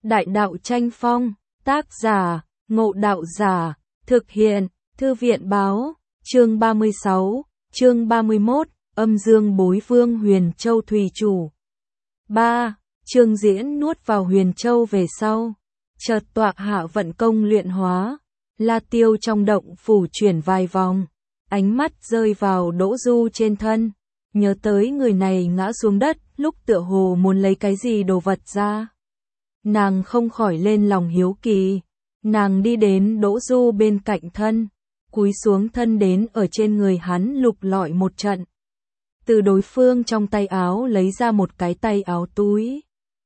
Đại đạo tranh phong, tác giả, Ngộ Đạo Giả, thực hiện, Thư viện báo, chương 36, chương 31, âm dương bối vương Huyền Châu Thủy Chủ. 3. Trương Diễn nuốt vào Huyền Châu về sau, chợt tọa hạ vận công luyện hóa, La Tiêu trong động phủ chuyển vài vòng, ánh mắt rơi vào Đỗ Du trên thân, nhớ tới người này ngã xuống đất, lúc tựa hồ muốn lấy cái gì đồ vật ra. Nàng không khỏi lên lòng hiếu kỳ, nàng đi đến Đỗ Du bên cạnh thân, cúi xuống thân đến ở trên người hắn lục lọi một trận. Từ đối phương trong tay áo lấy ra một cái tay áo túi.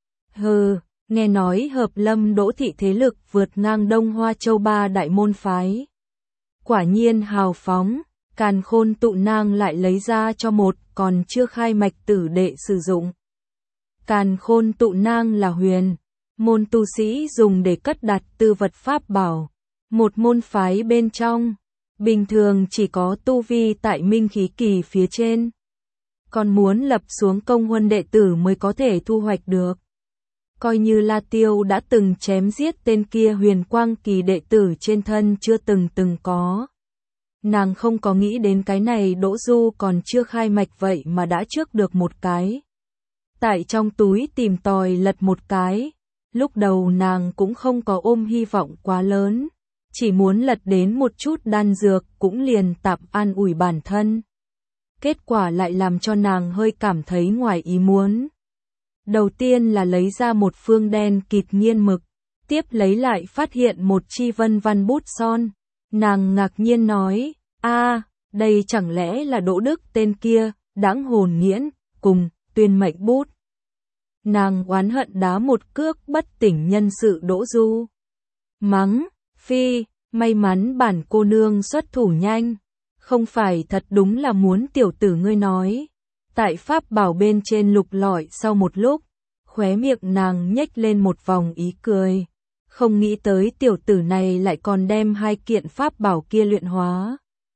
Nghe nói Hợp Lâm Đỗ thị thế lực vượt ngang Đông Hoa Châu ba đại môn phái. Quả nhiên hào phóng, Càn Khôn Tụ Nang lại lấy ra cho một còn chưa khai mạch tử đệ sử dụng. Càn Khôn Tụ Nang là huyền môn tu sĩ dùng để cất đặt tư vật pháp bảo, một môn phái bên trong, bình thường chỉ có tu vi tại minh khí kỳ phía trên. Còn muốn lập xuống công huân đệ tử mới có thể thu hoạch được. Coi như La Tiêu đã từng chém giết tên kia huyền quang kỳ đệ tử trên thân chưa từng có. Nàng không có nghĩ đến cái này Đỗ Du còn chưa khai mạch vậy mà đã trước được một cái. Tại trong túi tìm tòi lật một cái, lúc đầu nàng cũng không có ôm hy vọng quá lớn, chỉ muốn lật đến một chút đan dược cũng liền tạm an ủi bản thân. Kết quả lại làm cho nàng hơi cảm thấy ngoài ý muốn. Đầu tiên là lấy ra một phương đen kịt nghiên mực, tiếp lấy lại phát hiện một chi vân văn bút son. Nàng ngạc nhiên nói, đây chẳng lẽ là Đỗ Đức tên kia, đãng hồn nghiễn, cùng, tuyên mệnh bút. Nàng oán hận đá một cước bất tỉnh nhân sự Đỗ Du. Mắng, phi, may mắn bản cô nương xuất thủ nhanh, không phải thật đúng là muốn tiểu tử ngươi nói. Tại pháp bảo bên trên lục lọi sau một lúc, khóe miệng nàng nhếch lên một vòng ý cười. Không nghĩ tới tiểu tử này lại còn đem hai kiện pháp bảo kia luyện hóa.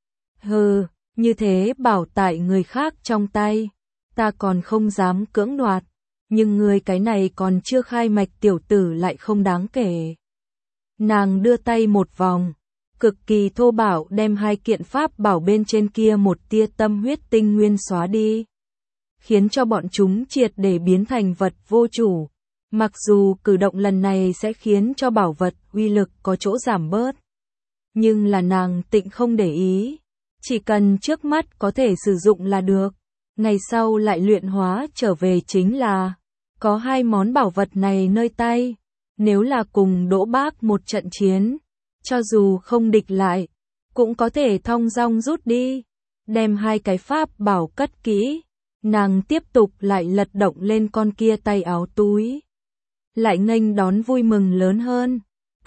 Như thế bảo tại người khác trong tay, ta còn không dám cưỡng đoạt, nhưng người cái này còn chưa khai mạch tiểu tử lại không đáng kể. Nàng đưa tay một vòng, cực kỳ thô bạo đem hai kiện pháp bảo bên trên kia một tia tâm huyết tinh nguyên xóa đi, khiến cho bọn chúng triệt để biến thành vật vô chủ. Mặc dù cử động lần này sẽ khiến cho bảo vật uy lực có chỗ giảm bớt, nhưng là nàng tịnh không để ý, chỉ cần trước mắt có thể sử dụng là được, ngày sau lại luyện hóa trở về chính là. Có hai món bảo vật này nơi tay, nếu là cùng Đỗ Bác một trận chiến, cho dù không địch lại, cũng có thể thong dong rút đi. Đem hai cái pháp bảo cất kỹ, nàng tiếp tục lại lật động lên con kia tay áo túi. Lại nghênh đón vui mừng lớn hơn.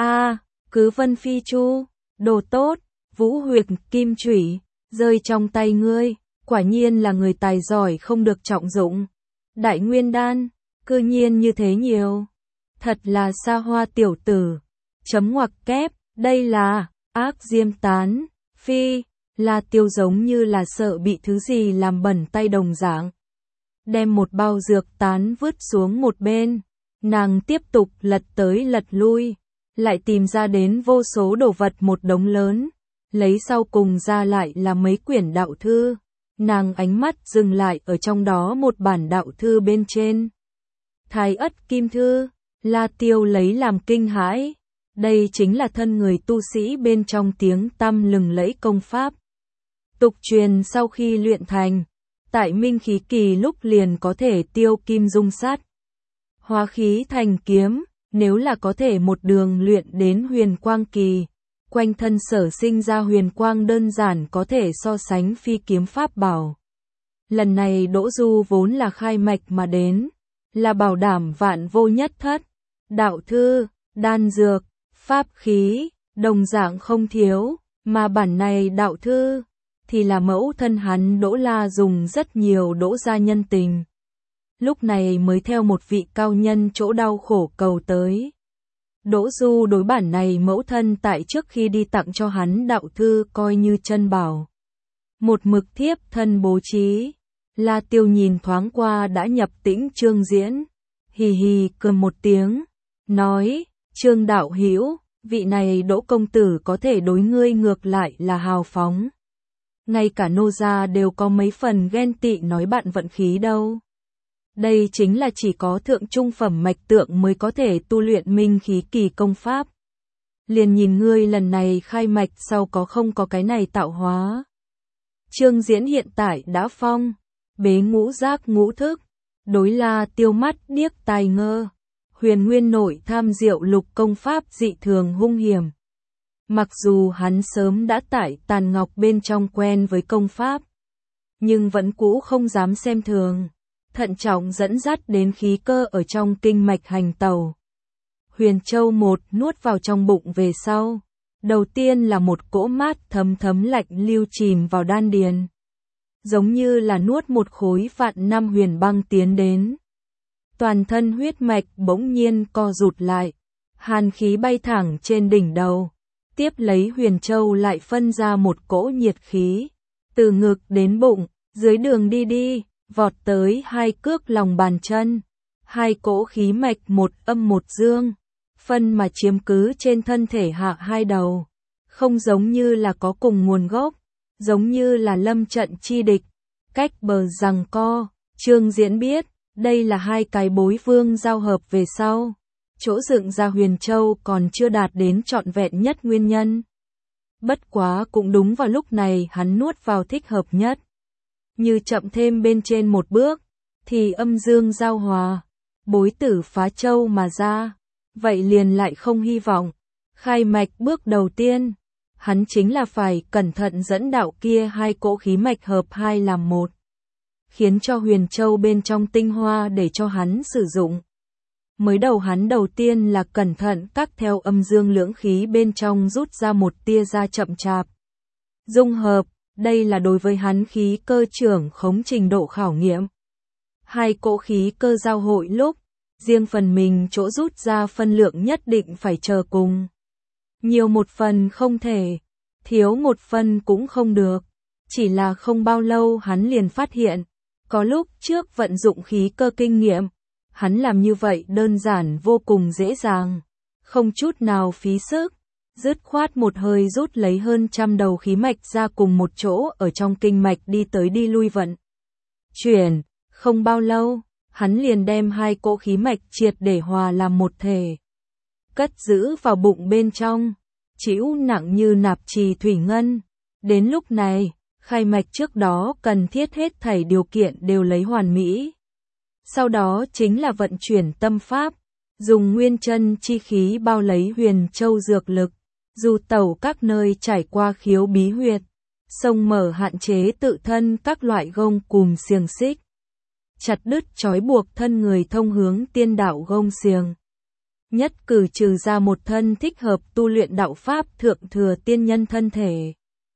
Cứ Vân Phi Chu, đồ tốt, Vũ Huyệt Kim Chủy, rơi trong tay ngươi, quả nhiên là người tài giỏi không được trọng dụng. Đại Nguyên Đan, cư nhiên như thế nhiều. Thật là xa hoa tiểu tử. Chấm ngoặc kép, đây là ác diêm tán, phi, La Tiêu giống như là sợ bị thứ gì làm bẩn tay đồng dạng. Đem một bao dược tán vứt xuống một bên, nàng tiếp tục lật tới lật lui, lại tìm ra đến vô số đồ vật một đống lớn, lấy sau cùng ra lại là mấy quyển đạo thư. Nàng ánh mắt dừng lại ở trong đó một bản đạo thư bên trên. Thái Ất Kim Thư, La Tiêu lấy làm kinh hãi. Đây chính là thân người tu sĩ bên trong tiếng tăm lừng lẫy công pháp. Tục truyền sau khi luyện thành, tại minh khí kỳ lúc liền có thể tiêu kim dung sắt, hóa khí thành kiếm, nếu là có thể một đường luyện đến huyền quang kỳ, quanh thân sở sinh ra huyền quang đơn giản có thể so sánh phi kiếm pháp bảo. Lần này Đỗ Du vốn là khai mạch mà đến, là bảo đảm vạn vô nhất thất, đạo thư, đan dược, pháp khí, đồng dạng không thiếu, mà bản này đạo thư, thì là mẫu thân hắn Đỗ La dùng rất nhiều Đỗ gia nhân tình. Lúc này mới theo một vị cao nhân chỗ đau khổ cầu tới. Đỗ Du đối bản này mẫu thân tại trước khi đi tặng cho hắn đạo thư coi như chân bảo. Một mực thiếp thân bố trí, La Tiêu nhìn thoáng qua đã nhập tĩnh Trương Diễn, hì hì cười một tiếng, nói, Trương đạo hữu, vị này Đỗ công tử có thể đối ngươi ngược lại là hào phóng. Ngay cả nô gia đều có mấy phần ghen tị nói bạn vận khí đâu. Đây chính là chỉ có thượng trung phẩm mạch tượng mới có thể tu luyện minh khí kỳ công pháp. Liền nhìn ngươi lần này khai mạch sau có không có cái này tạo hóa. Trương Diễn hiện tại đã phong, bế ngũ giác ngũ thức, đối la tiêu mắt điếc tai ngơ. Huyền Nguyên nội tham diệu lục công pháp dị thường hung hiểm. Mặc dù hắn sớm đã tại Tàn Ngọc bên trong quen với công pháp, nhưng vẫn cũ không dám xem thường, thận trọng dẫn dắt đến khí cơ ở trong kinh mạch hành tẩu. Huyền Châu một nuốt vào trong bụng về sau, đầu tiên là một cỗ mát thấm thấm lạnh lưu chìm vào đan điền, giống như là nuốt một khối vạn năm huyền băng tiến đến. Toàn thân huyết mạch bỗng nhiên co rụt lại, hàn khí bay thẳng trên đỉnh đầu, tiếp lấy Huyền Châu lại phân ra một cỗ nhiệt khí, từ ngực đến bụng, dưới đường đi, vọt tới hai cước lòng bàn chân, hai cỗ khí mạch một âm một dương, phân mà chiếm cứ trên thân thể hạ hai đầu, không giống như là có cùng nguồn gốc, giống như là lâm trận chi địch, cách bờ giằng co. Trương Diễn biết, đây là hai cái bối vương giao hợp về sau, chỗ dựng ra Huyền Châu còn chưa đạt đến trọn vẹn nhất nguyên nhân. Bất quá cũng đúng vào lúc này hắn nuốt vào thích hợp nhất. Như chậm thêm bên trên một bước, thì âm dương giao hòa, bối tử phá châu mà ra, vậy liền lại không hy vọng. Khai mạch bước đầu tiên, hắn chính là phải cẩn thận dẫn đạo kia hai cỗ khí mạch hợp hai làm một, khiến cho Huyền Châu bên trong tinh hoa để cho hắn sử dụng. Mới đầu hắn đầu tiên là cẩn thận các theo âm dương lưỡng khí bên trong rút ra một tia ra chậm chạp. Dung hợp, đây là đối với hắn khí cơ trưởng khống trình độ khảo nghiệm. Hai cỗ khí cơ giao hội lúc, riêng phần mình chỗ rút ra phân lượng nhất định phải chờ cùng. Nhiều một phần không thể, thiếu một phần cũng không được. Chỉ là không bao lâu hắn liền phát hiện, có lúc trước vận dụng khí cơ kinh nghiệm, hắn làm như vậy đơn giản vô cùng dễ dàng, không chút nào phí sức, dứt khoát một hơi rút lấy hơn trăm đầu khí mạch ra cùng một chỗ ở trong kinh mạch đi tới đi lui vận chuyển. Không bao lâu, hắn liền đem hai cỗ khí mạch triệt để hòa làm một thể, cất giữ vào bụng bên trong, trĩu nặng như nạp trì thủy ngân. Đến lúc này, khai mạch trước đó cần thiết hết thảy điều kiện đều lấy hoàn mỹ. Sau đó chính là vận chuyển tâm pháp, dùng nguyên chân chi khí bao lấy Huyền Châu dược lực, du tẩu các nơi trải qua khiếu bí huyệt, xông mở hạn chế tự thân các loại gông cùm xiềng xích, chặt đứt trói buộc thân người thông hướng tiên đạo gông xiềng. Nhất cử trừ ra một thân thích hợp tu luyện đạo pháp thượng thừa tiên nhân thân thể.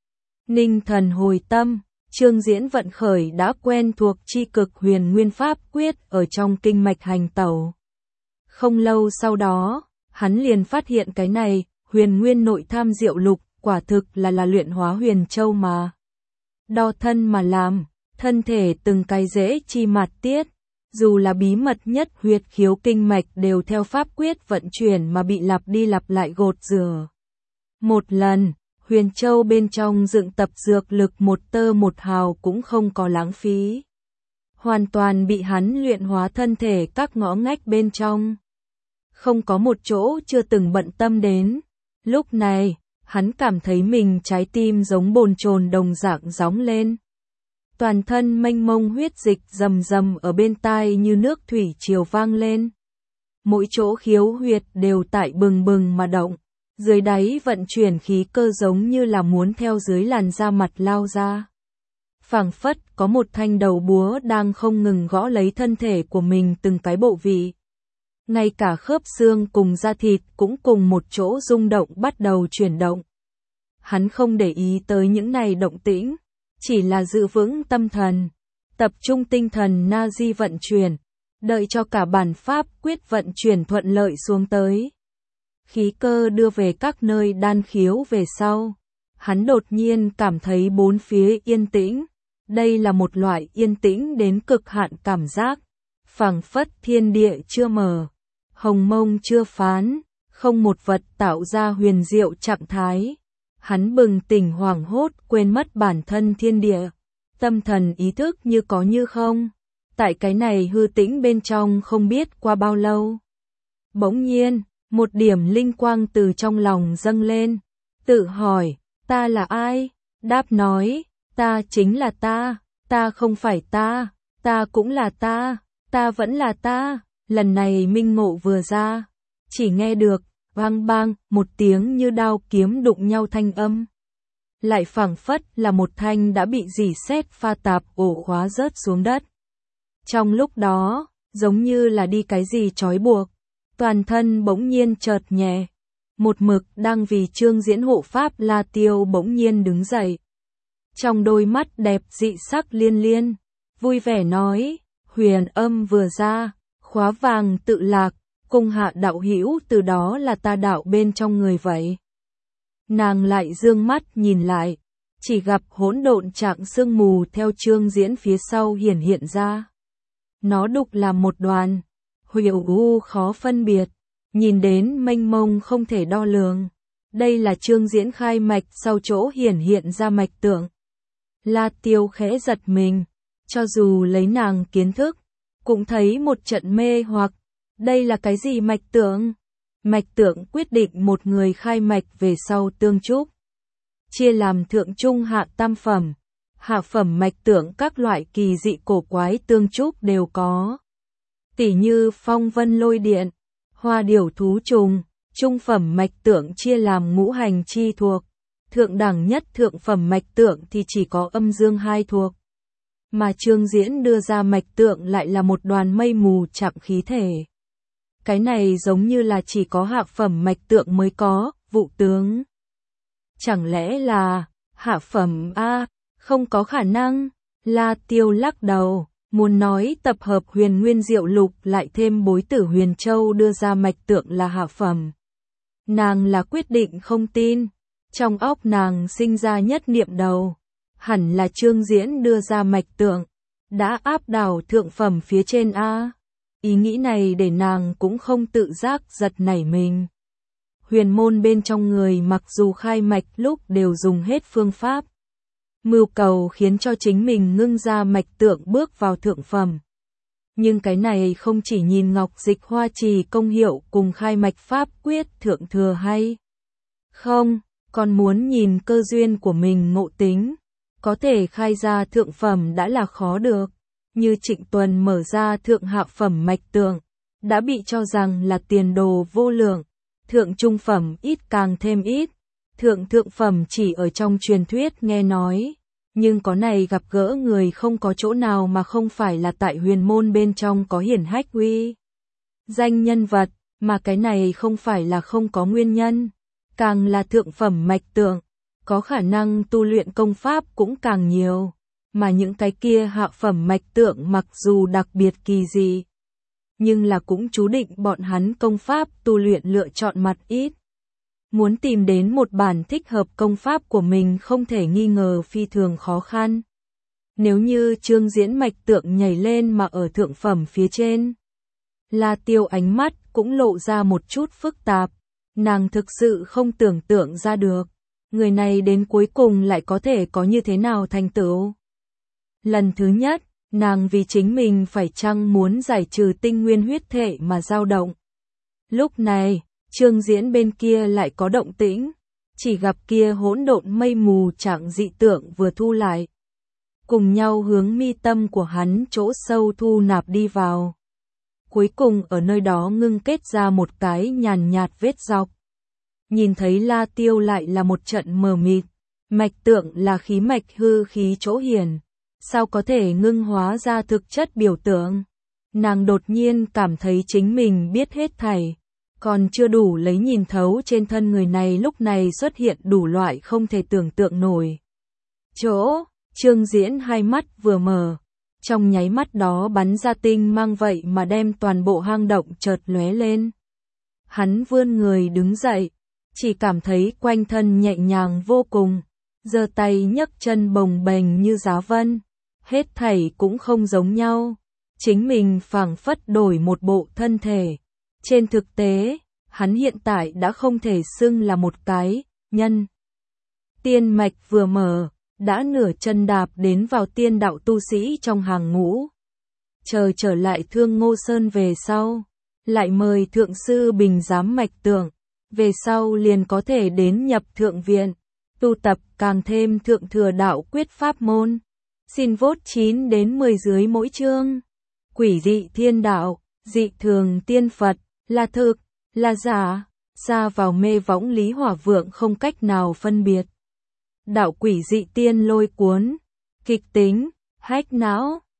Ninh thần hồi tâm, Trương Diễn vận khởi đã quen thuộc chi cực huyền nguyên pháp quyết ở trong kinh mạch hành tẩu. Không lâu sau đó, hắn liền phát hiện cái này, huyền nguyên nội tham diệu lục, quả thực là luyện hóa Huyền Châu mà. Đo thân mà làm, thân thể từng cái dễ chi mạt tiết, dù là bí mật nhất huyệt khiếu kinh mạch đều theo pháp quyết vận chuyển mà bị lặp đi lặp lại gột rửa. Một lần, Huyền Châu bên trong dựng tập dược lực một tơ một hào cũng không có lãng phí. Hoàn toàn bị hắn luyện hóa thân thể các ngõ ngách bên trong. Không có một chỗ chưa từng bận tâm đến. Lúc này, hắn cảm thấy mình trái tim giống bồn chồn đồng dạng gióng lên. Toàn thân mênh mông huyết dịch rầm rầm ở bên tai như nước thủy triều vang lên. Mỗi chỗ khiếu huyệt đều tại bừng bừng mà động. Dưới đáy vận chuyển khí cơ giống như là muốn theo dưới làn da mặt lao ra. Phảng phất có một thanh đầu búa đang không ngừng gõ lấy thân thể của mình từng cái bộ vị. Ngay cả khớp xương cùng da thịt cũng cùng một chỗ rung động bắt đầu chuyển động. Hắn không để ý tới những này động tĩnh, chỉ là giữ vững tâm thần, tập trung tinh thần na di vận chuyển, đợi cho cả bản pháp quyết vận chuyển thuận lợi xuống tới. Khí cơ đưa về các nơi đan khiếu về sau, hắn đột nhiên cảm thấy bốn phía yên tĩnh. Đây là một loại yên tĩnh đến cực hạn cảm giác, phảng phất thiên địa chưa mở, hồng mông chưa phán, không một vật tạo ra huyền diệu trạng thái. Hắn bừng tỉnh hoảng hốt, quên mất bản thân thiên địa, tâm thần ý thức như có như không. Tại cái này hư tĩnh bên trong không biết qua bao lâu. Bỗng nhiên, một điểm linh quang từ trong lòng dâng lên, tự hỏi, ta là ai? Đáp nói, ta chính là ta không phải ta cũng là ta vẫn là ta. Lần này minh ngộ vừa ra, chỉ nghe được, vang bang, một tiếng như đao kiếm đụng nhau thanh âm. Lại phảng phất là một thanh đã bị rỉ sét pha tạp ổ khóa rớt xuống đất. Trong lúc đó, giống như là đi cái gì trói buộc, toàn thân bỗng nhiên chợt nhẹ. Một mực đang vì Trương Diễn hộ pháp La Tiêu bỗng nhiên đứng dậy. Trong đôi mắt đẹp dị sắc liên liên, vui vẻ nói, huyền âm vừa ra, khóa vàng tự lạc, cung hạ đạo hữu từ đó là ta đạo bên trong người vậy. Nàng lại dương mắt nhìn lại, chỉ gặp hỗn độn trạng sương mù theo Trương Diễn phía sau hiển hiện ra. Nó đục làm một đoàn, huyền u khó phân biệt, nhìn đến mênh mông không thể đo lường. Đây là Trương Diễn khai mạch sau chỗ hiển hiện ra mạch tượng. La Tiêu khẽ giật mình, cho dù lấy nàng kiến thức, cũng thấy một trận mê hoặc. Đây là cái gì mạch tượng? Mạch tượng quyết định một người khai mạch về sau tương trúc. Chia làm thượng trung hạ tam phẩm. Hạ phẩm mạch tượng các loại kỳ dị cổ quái tương trúc đều có. Tỉ như phong vân lôi điện, hoa điểu thú trùng. Trung phẩm mạch tượng chia làm ngũ hành chi thuộc. Thượng đẳng nhất thượng phẩm mạch tượng thì chỉ có âm dương hai thuộc. Mà Trương Diễn đưa ra mạch tượng lại là một đoàn mây mù chạm khí thể. Cái này giống như là chỉ có hạ phẩm mạch tượng mới có, vụ tướng. Chẳng lẽ là hạ phẩm a? Không có khả năng. La Tiêu lắc đầu, muốn nói tập hợp huyền nguyên diệu lục lại thêm bối tử huyền châu đưa ra mạch tượng là hạ phẩm. Nàng là quyết định không tin. Trong óc nàng sinh ra nhất niệm đầu, hẳn là Trương Diễn đưa ra mạch tượng, đã áp đảo thượng phẩm phía trên a. Ý nghĩ này để nàng cũng không tự giác giật nảy mình. Huyền môn bên trong người mặc dù khai mạch lúc đều dùng hết phương pháp, mưu cầu khiến cho chính mình ngưng ra mạch tượng bước vào thượng phẩm. Nhưng cái này không chỉ nhìn ngọc dịch hoa trì công hiệu cùng khai mạch pháp quyết thượng thừa hay không, còn muốn nhìn cơ duyên của mình ngộ tính. Có thể khai ra thượng phẩm đã là khó được. Như Trịnh Tuần mở ra thượng hạ phẩm mạch tượng, đã bị cho rằng là tiền đồ vô lượng. Thượng trung phẩm ít càng thêm ít. Thượng phẩm chỉ ở trong truyền thuyết nghe nói. Nhưng có này gặp gỡ người không có chỗ nào mà không phải là tại huyền môn bên trong có hiển hách uy danh nhân vật, mà cái này không phải là không có nguyên nhân. Càng là thượng phẩm mạch tượng, có khả năng tu luyện công pháp cũng càng nhiều, mà những cái kia hạ phẩm mạch tượng mặc dù đặc biệt kỳ dị, nhưng là cũng chú định bọn hắn công pháp tu luyện lựa chọn mặt ít. Muốn tìm đến một bản thích hợp công pháp của mình không thể nghi ngờ phi thường khó khăn. Nếu như Trương Diễn mạch tượng nhảy lên mà ở thượng phẩm phía trên, La Tiêu ánh mắt cũng lộ ra một chút phức tạp. Nàng thực sự không tưởng tượng ra được, người này đến cuối cùng lại có thể có như thế nào thành tựu. Lần thứ nhất, nàng vì chính mình phải chăng muốn giải trừ tinh nguyên huyết thể mà dao động. Lúc này, Trương Diễn bên kia lại có động tĩnh, chỉ gặp kia hỗn độn mây mù trạng dị tượng vừa thu lại. Cùng nhau hướng mi tâm của hắn chỗ sâu thu nạp đi vào. Cuối cùng ở nơi đó ngưng kết ra một cái nhàn nhạt vết dọc. Nhìn thấy La Tiêu lại là một trận mờ mịt, mạch tượng là khí mạch hư khí chỗ hiển, sao có thể ngưng hóa ra thực chất biểu tượng. Nàng đột nhiên cảm thấy chính mình biết hết thảy, còn chưa đủ lấy nhìn thấu trên thân người này lúc này xuất hiện đủ loại không thể tưởng tượng nổi. Chỗ, Trương Diễn hai mắt vừa mở, trong nháy mắt đó bắn ra tinh mang vậy mà đem toàn bộ hang động chợt lóe lên. Hắn vươn người đứng dậy, chỉ cảm thấy quanh thân nhẹ nhàng vô cùng, giơ tay nhấc chân bồng bềnh như giá vân, hết thảy cũng không giống nhau, chính mình phảng phất đổi một bộ thân thể, Trên thực tế, hắn hiện tại đã không thể xưng là một cái nhân tiên mạch vừa mở, đã nửa chân đạp đến vào tiên đạo tu sĩ trong hàng ngũ. Chờ trở lại Thương Ngô Sơn về sau, lại mời thượng sư bình giám mạch tưởng, về sau liền có thể đến nhập thượng viện, tu tập càng thêm thượng thừa đạo quyết pháp môn. Xin vote 9 đến 10 dưới mỗi chương. Quỷ dị thiên đạo, dị thường tiên Phật, là thực, là giả, xa vào mê võng Lý Hỏa Vượng không cách nào phân biệt. Đạo quỷ dị tiên lôi cuốn, kịch tính, hách não.